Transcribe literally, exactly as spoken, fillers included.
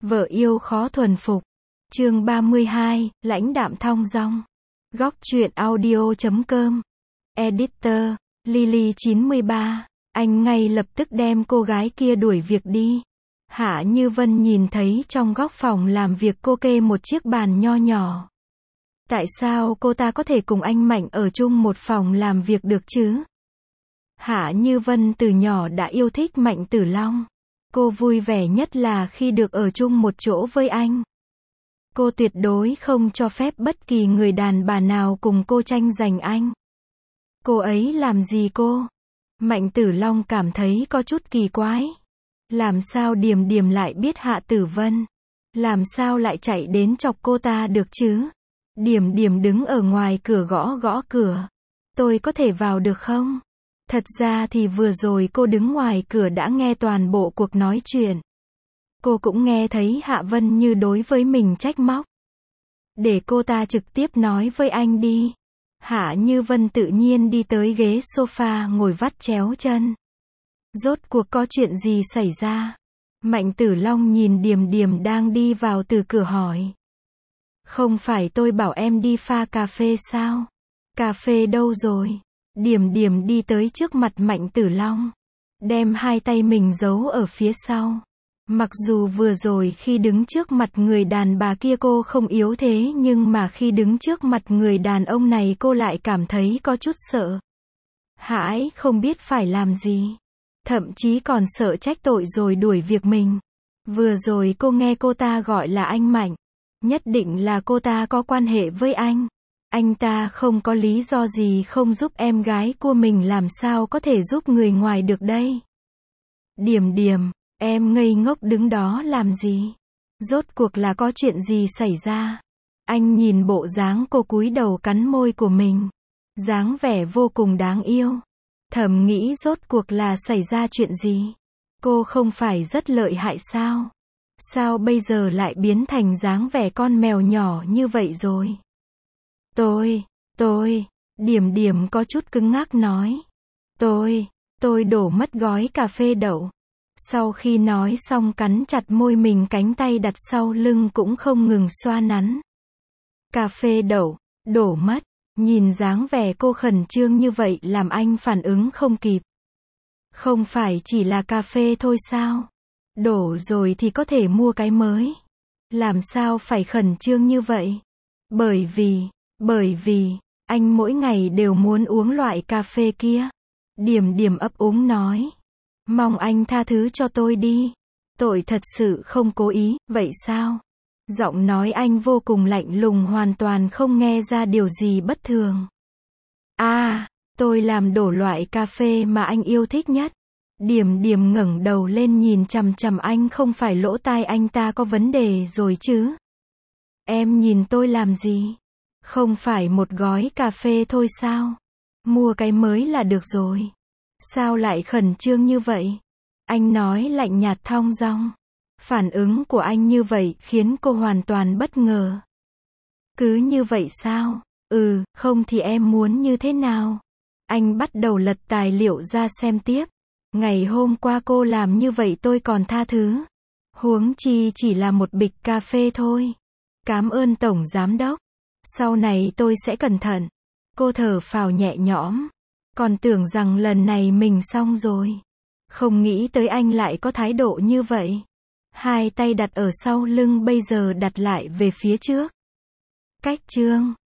Vợ yêu khó thuần phục. Chương ba mươi hai, lãnh đạm thong dong. Góc truyện audio chấm com. Editor, Lily chín mươi ba. Anh ngay lập tức đem cô gái kia đuổi việc đi. Hạ Như Vân nhìn thấy trong góc phòng làm việc cô kê một chiếc bàn nho nhỏ. Tại sao cô ta có thể cùng anh Mạnh ở chung một phòng làm việc được chứ? Hạ Như Vân từ nhỏ đã yêu thích Mạnh Tử Long. Cô vui vẻ nhất là khi được ở chung một chỗ với anh. Cô tuyệt đối không cho phép bất kỳ người đàn bà nào cùng cô tranh giành anh. Cô ấy làm gì cô? Mạnh Tử Long cảm thấy có chút kỳ quái. Làm sao Điềm Điềm lại biết Hạ Tử Vân? Làm sao lại chạy đến chọc cô ta được chứ? Điềm Điềm đứng ở ngoài cửa gõ gõ cửa. Tôi có thể vào được không? Thật ra thì vừa rồi cô đứng ngoài cửa đã nghe toàn bộ cuộc nói chuyện. Cô cũng nghe thấy Hạ Vân Như đối với mình trách móc. Để cô ta trực tiếp nói với anh đi. Hạ Như Vân tự nhiên đi tới ghế sofa ngồi vắt chéo chân. Rốt cuộc có chuyện gì xảy ra? Mạnh Tử Long nhìn Điềm Điềm đang đi vào từ cửa hỏi. Không phải tôi bảo em đi pha cà phê sao? Cà phê đâu rồi? Điềm Điềm đi tới trước mặt Mạnh Tử Long. Đem hai tay mình giấu ở phía sau. Mặc dù vừa rồi khi đứng trước mặt người đàn bà kia cô không yếu thế nhưng mà khi đứng trước mặt người đàn ông này cô lại cảm thấy có chút sợ. Hãi không biết phải làm gì. Thậm chí còn sợ trách tội rồi đuổi việc mình. Vừa rồi cô nghe cô ta gọi là anh Mạnh. Nhất định là cô ta có quan hệ với anh. Anh ta không có lý do gì không giúp em gái của mình, làm sao có thể giúp người ngoài được đây. Điềm Điềm, em ngây ngốc đứng đó làm gì? Rốt cuộc là có chuyện gì xảy ra? Anh nhìn bộ dáng cô cúi đầu cắn môi của mình. Dáng vẻ vô cùng đáng yêu. Thầm nghĩ rốt cuộc là xảy ra chuyện gì? Cô không phải rất lợi hại sao? Sao bây giờ lại biến thành dáng vẻ con mèo nhỏ như vậy rồi? Tôi, tôi, Điềm Điềm có chút cứng ngắc nói. Tôi, tôi đổ mất gói cà phê đậu. Sau khi nói xong cắn chặt môi mình, cánh tay đặt sau lưng cũng không ngừng xoa nắn. Cà phê đậu, đổ mất. Nhìn dáng vẻ cô khẩn trương như vậy làm anh phản ứng không kịp. Không phải chỉ là cà phê thôi sao? Đổ rồi thì có thể mua cái mới. Làm sao phải khẩn trương như vậy? Bởi vì, bởi vì, anh mỗi ngày đều muốn uống loại cà phê kia. Điềm Điềm ấp úng nói. Mong anh tha thứ cho tôi đi. Tôi thật sự không cố ý, vậy sao? Giọng nói anh vô cùng lạnh lùng, hoàn toàn không nghe ra điều gì bất thường. À, tôi làm đổ loại cà phê mà anh yêu thích nhất. Điềm Điềm ngẩng đầu lên nhìn chằm chằm anh, không phải lỗ tai anh ta có vấn đề rồi chứ? Em nhìn tôi làm gì? Không phải một gói cà phê thôi sao? Mua cái mới là được rồi. Sao lại khẩn trương như vậy? Anh nói lạnh nhạt thong dong. Phản ứng của anh như vậy khiến cô hoàn toàn bất ngờ. Cứ như vậy sao? Ừ, không thì em muốn như thế nào? Anh bắt đầu lật tài liệu ra xem tiếp. Ngày hôm qua cô làm như vậy tôi còn tha thứ. Huống chi chỉ là một bịch cà phê thôi. Cảm ơn Tổng Giám Đốc. Sau này tôi sẽ cẩn thận. Cô thở phào nhẹ nhõm. Còn tưởng rằng lần này mình xong rồi. Không nghĩ tới anh lại có thái độ như vậy. Hai tay đặt ở sau lưng, bây giờ đặt lại về phía trước. Cách chương